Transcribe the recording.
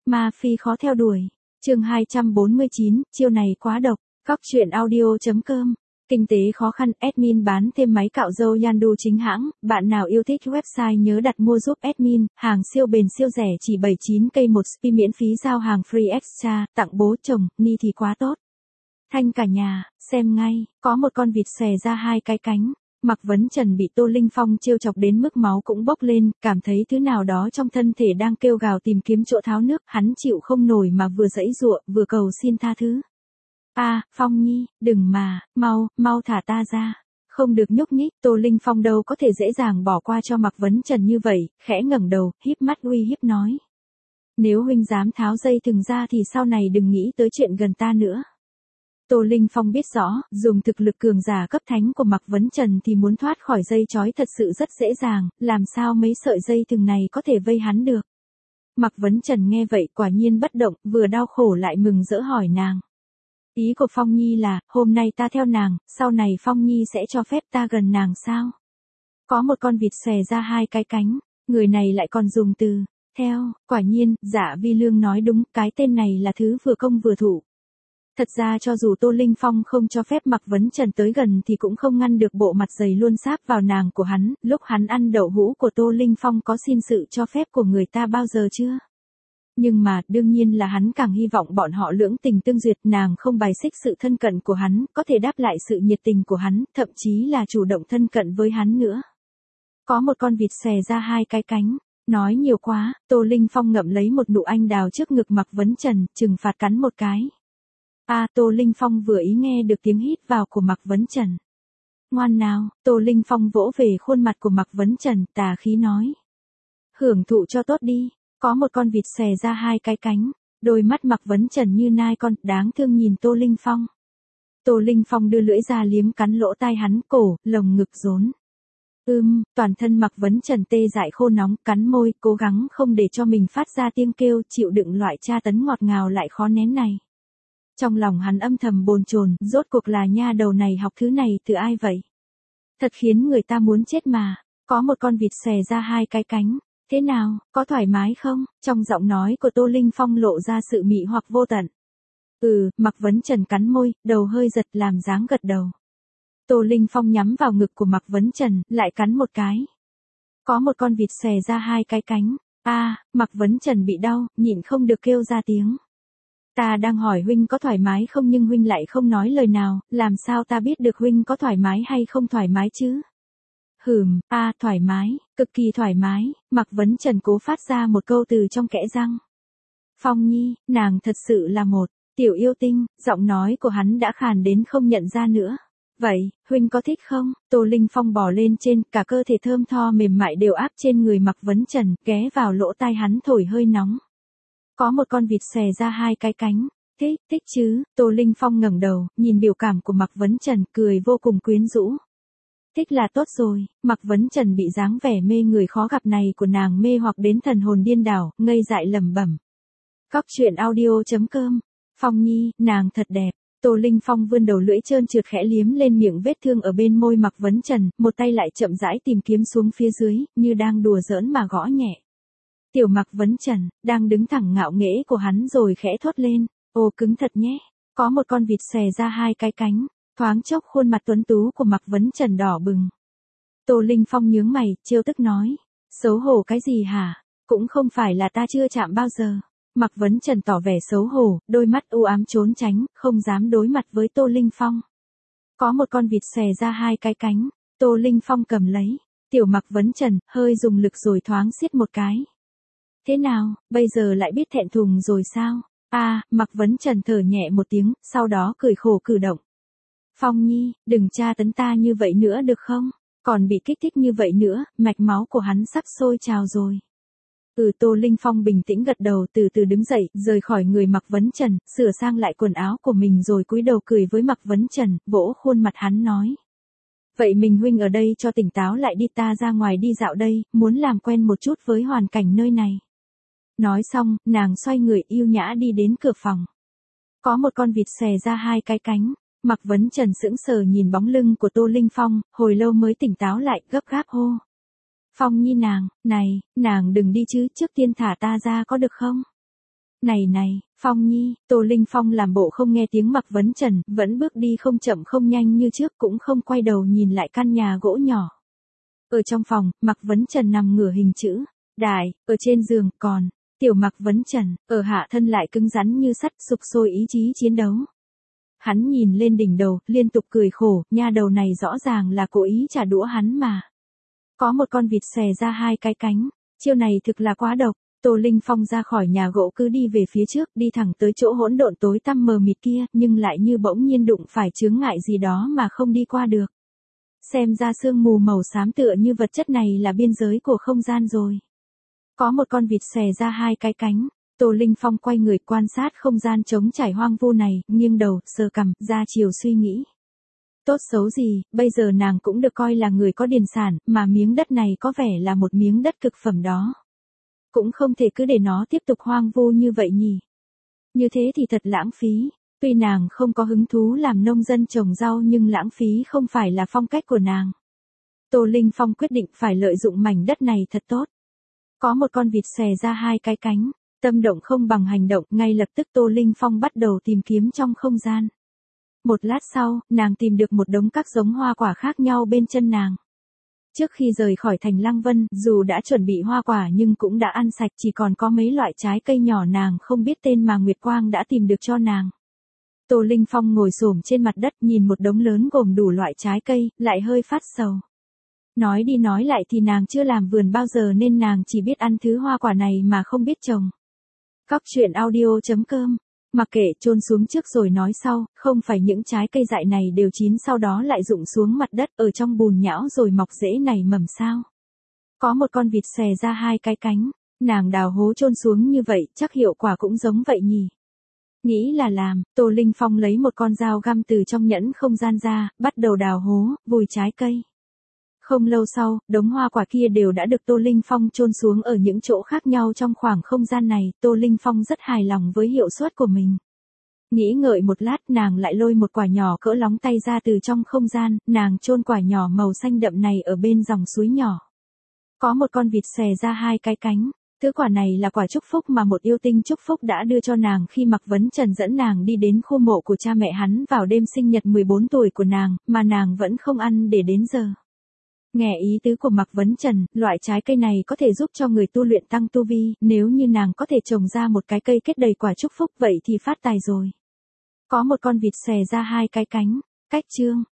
Ma phi khó theo đuổi. Chương 249, chiêu này quá độc. Góc truyện audio.com. Kinh tế khó khăn, admin bán thêm máy cạo râu Yandu chính hãng, bạn nào yêu thích website nhớ đặt mua giúp admin, hàng siêu bền siêu rẻ chỉ 79k một spi miễn phí giao hàng free extra, tặng bố chồng, ni thì quá tốt. Thanh cả nhà, xem ngay, có một con vịt xòe ra hai cái cánh. Mạc Vấn Trần bị Tô Linh Phong trêu chọc đến mức máu cũng bốc lên, cảm thấy thứ nào đó trong thân thể đang kêu gào tìm kiếm chỗ tháo nước, hắn chịu không nổi mà vừa giãy giụa, vừa cầu xin tha thứ. Phong Nhi, đừng mà, mau thả ta ra. Không được nhúc nhích, Tô Linh Phong đâu có thể dễ dàng bỏ qua cho Mạc Vấn Trần như vậy, khẽ ngẩng đầu, híp mắt uy hiếp nói. Nếu huynh dám tháo dây thừng ra thì sau này đừng nghĩ tới chuyện gần ta nữa. Tô Linh Phong biết rõ, dùng thực lực cường giả cấp thánh của Mạc Vấn Trần thì muốn thoát khỏi dây trói thật sự rất dễ dàng, làm sao mấy sợi dây thừng này có thể vây hắn được. Mạc Vấn Trần nghe vậy quả nhiên bất động, vừa đau khổ lại mừng rỡ hỏi nàng. Ý của Phong Nhi là, hôm nay ta theo nàng, sau này Phong Nhi sẽ cho phép ta gần nàng sao? Có một con vịt xòe ra hai cái cánh, người này lại còn dùng từ, theo, quả nhiên, Dạ Vi Lương nói đúng, cái tên này là thứ vừa công vừa thủ. Thật ra cho dù Tô Linh Phong không cho phép Mạc Vấn Trần tới gần thì cũng không ngăn được bộ mặt dày luôn sáp vào nàng của hắn, lúc hắn ăn đậu hũ của Tô Linh Phong có xin sự cho phép của người ta bao giờ chưa? Nhưng mà, đương nhiên là hắn càng hy vọng bọn họ lưỡng tình tương duyệt, nàng không bài xích sự thân cận của hắn, có thể đáp lại sự nhiệt tình của hắn, thậm chí là chủ động thân cận với hắn nữa. Có một con vịt xòe ra hai cái cánh, nói nhiều quá, Tô Linh Phong ngậm lấy một nụ anh đào trước ngực Mạc Vấn Trần, trừng phạt cắn một cái. Tô Linh Phong vừa ý nghe được tiếng hít vào của Mạc Vấn Trần. Ngoan nào, Tô Linh Phong vỗ về khuôn mặt của Mạc Vấn Trần, tà khí nói. Hưởng thụ cho tốt đi, có một con vịt xòe ra hai cái cánh, đôi mắt Mạc Vấn Trần như nai con, đáng thương nhìn Tô Linh Phong. Tô Linh Phong đưa lưỡi ra liếm cắn lỗ tai hắn, cổ, lồng ngực rốn. Toàn thân Mạc Vấn Trần tê dại khô nóng, cắn môi, cố gắng không để cho mình phát ra tiếng kêu, chịu đựng loại tra tấn ngọt ngào lại khó nén này. Trong lòng hắn âm thầm bồn chồn, rốt cuộc là nha đầu này học thứ này từ ai vậy? Thật khiến người ta muốn chết mà, có một con vịt xòe ra hai cái cánh, thế nào, có thoải mái không? Trong giọng nói của Tô Linh Phong lộ ra sự mị hoặc vô tận. Mạc Vấn Trần cắn môi, đầu hơi giật làm dáng gật đầu. Tô Linh Phong nhắm vào ngực của Mạc Vấn Trần, lại cắn một cái. Có một con vịt xòe ra hai cái cánh, Mạc Vấn Trần bị đau, nhịn không được kêu ra tiếng. Ta đang hỏi huynh có thoải mái không nhưng huynh lại không nói lời nào, làm sao ta biết được huynh có thoải mái hay không thoải mái chứ? Thoải mái, cực kỳ thoải mái, Mạc Vấn Trần cố phát ra một câu từ trong kẽ răng. Phong Nhi, nàng thật sự là một tiểu yêu tinh, giọng nói của hắn đã khàn đến không nhận ra nữa. Vậy, huynh có thích không? Tô Linh Phong bò lên trên, cả cơ thể thơm tho mềm mại đều áp trên người Mạc Vấn Trần, ghé vào lỗ tai hắn thổi hơi nóng. Có một con vịt xòe ra hai cái cánh. Thích chứ, Tô Linh Phong ngẩng đầu, nhìn biểu cảm của Mạc Vấn Trần, cười vô cùng quyến rũ. Thích là tốt rồi, Mạc Vấn Trần bị dáng vẻ mê người khó gặp này của nàng mê hoặc đến thần hồn điên đảo, ngây dại lẩm bẩm. Góc truyện audio.com. Phong Nhi, nàng thật đẹp. Tô Linh Phong vươn đầu lưỡi trơn trượt khẽ liếm lên miệng vết thương ở bên môi Mạc Vấn Trần, một tay lại chậm rãi tìm kiếm xuống phía dưới, như đang đùa giỡn mà gõ nhẹ. Tiểu Mạc Vấn Trần, đang đứng thẳng ngạo nghễ của hắn rồi khẽ thốt lên, ô cứng thật nhé, có một con vịt xòe ra hai cái cánh, thoáng chốc khuôn mặt tuấn tú của Mạc Vấn Trần đỏ bừng. Tô Linh Phong nhướng mày, trêu tức nói, xấu hổ cái gì hả, cũng không phải là ta chưa chạm bao giờ. Mạc Vấn Trần tỏ vẻ xấu hổ, đôi mắt u ám trốn tránh, không dám đối mặt với Tô Linh Phong. Có một con vịt xòe ra hai cái cánh, Tô Linh Phong cầm lấy, tiểu Mạc Vấn Trần, hơi dùng lực rồi thoáng siết một cái. Thế nào, bây giờ lại biết thẹn thùng rồi sao? Mạc Vấn Trần thở nhẹ một tiếng, sau đó cười khổ cử động. Phong Nhi, đừng tra tấn ta như vậy nữa được không? Còn bị kích thích như vậy nữa, mạch máu của hắn sắp sôi trào rồi. Tô Linh Phong bình tĩnh gật đầu, từ từ đứng dậy, rời khỏi người Mạc Vấn Trần, sửa sang lại quần áo của mình rồi cúi đầu cười với Mạc Vấn Trần, vỗ khuôn mặt hắn nói. Vậy mình huynh ở đây cho tỉnh táo lại đi, ta ra ngoài đi dạo đây, muốn làm quen một chút với hoàn cảnh nơi này. Nói xong, nàng xoay người yêu nhã đi đến cửa phòng. Có một con vịt xòe ra hai cái cánh, Mạc Vấn Trần sững sờ nhìn bóng lưng của Tô Linh Phong, hồi lâu mới tỉnh táo lại, gấp gáp hô. Phong Nhi nàng, này, nàng đừng đi chứ, trước tiên thả ta ra có được không? Này, Phong Nhi, Tô Linh Phong làm bộ không nghe tiếng Mạc Vấn Trần, vẫn bước đi không chậm không nhanh như trước cũng không quay đầu nhìn lại căn nhà gỗ nhỏ. Ở trong phòng, Mạc Vấn Trần nằm ngửa hình chữ đại, ở trên giường, còn tiểu Mạc Vấn Trần, ở hạ thân lại cứng rắn như sắt, sục sôi ý chí chiến đấu. Hắn nhìn lên đỉnh đầu, liên tục cười khổ, nha đầu này rõ ràng là cố ý trả đũa hắn mà. Có một con vịt xòe ra hai cái cánh, chiêu này thực là quá độc. Tô Linh Phong ra khỏi nhà gỗ cứ đi về phía trước, đi thẳng tới chỗ hỗn độn tối tăm mờ mịt kia, nhưng lại như bỗng nhiên đụng phải chướng ngại gì đó mà không đi qua được. Xem ra sương mù màu xám tựa như vật chất này là biên giới của không gian rồi. Có một con vịt xòe ra hai cái cánh, Tô Linh Phong quay người quan sát không gian trống trải hoang vu này, nghiêng đầu, sờ cằm, ra chiều suy nghĩ. Tốt xấu gì, bây giờ nàng cũng được coi là người có điền sản, mà miếng đất này có vẻ là một miếng đất cực phẩm đó. Cũng không thể cứ để nó tiếp tục hoang vu như vậy nhỉ. Như thế thì thật lãng phí. Tuy nàng không có hứng thú làm nông dân trồng rau nhưng lãng phí không phải là phong cách của nàng. Tô Linh Phong quyết định phải lợi dụng mảnh đất này thật tốt. Có một con vịt xòe ra hai cái cánh, tâm động không bằng hành động, ngay lập tức Tô Linh Phong bắt đầu tìm kiếm trong không gian. Một lát sau, nàng tìm được một đống các giống hoa quả khác nhau bên chân nàng. Trước khi rời khỏi thành Lăng Vân, dù đã chuẩn bị hoa quả nhưng cũng đã ăn sạch, chỉ còn có mấy loại trái cây nhỏ nàng không biết tên mà Nguyệt Quang đã tìm được cho nàng. Tô Linh Phong ngồi xổm trên mặt đất nhìn một đống lớn gồm đủ loại trái cây, lại hơi phát sầu. Nói đi nói lại thì nàng chưa làm vườn bao giờ nên nàng chỉ biết ăn thứ hoa quả này mà không biết trồng. Cóc truyện audio.com. Mặc kệ, chôn xuống trước rồi nói sau, không phải những trái cây dại này đều chín sau đó lại rụng xuống mặt đất ở trong bùn nhão rồi mọc rễ nảy mầm sao. Có một con vịt xòe ra hai cái cánh, nàng đào hố chôn xuống như vậy, chắc hiệu quả cũng giống vậy nhỉ. Nghĩ là làm, Tô Linh Phong lấy một con dao găm từ trong nhẫn không gian ra, bắt đầu đào hố, vùi trái cây. Không lâu sau, đống hoa quả kia đều đã được Tô Linh Phong chôn xuống ở những chỗ khác nhau trong khoảng không gian này, Tô Linh Phong rất hài lòng với hiệu suất của mình. Nghĩ ngợi một lát, nàng lại lôi một quả nhỏ cỡ lóng tay ra từ trong không gian, nàng chôn quả nhỏ màu xanh đậm này ở bên dòng suối nhỏ. Có một con vịt xòe ra hai cái cánh, thứ quả này là quả chúc phúc mà một yêu tinh chúc phúc đã đưa cho nàng khi Mạc Vấn Trần dẫn nàng đi đến khu mộ của cha mẹ hắn vào đêm sinh nhật 14 tuổi của nàng, mà nàng vẫn không ăn để đến giờ. Nghe ý tứ của Mạc Vấn Trần, loại trái cây này có thể giúp cho người tu luyện tăng tu vi, nếu như nàng có thể trồng ra một cái cây kết đầy quả chúc phúc vậy thì phát tài rồi. Có một con vịt xòe ra hai cái cánh, cách chương.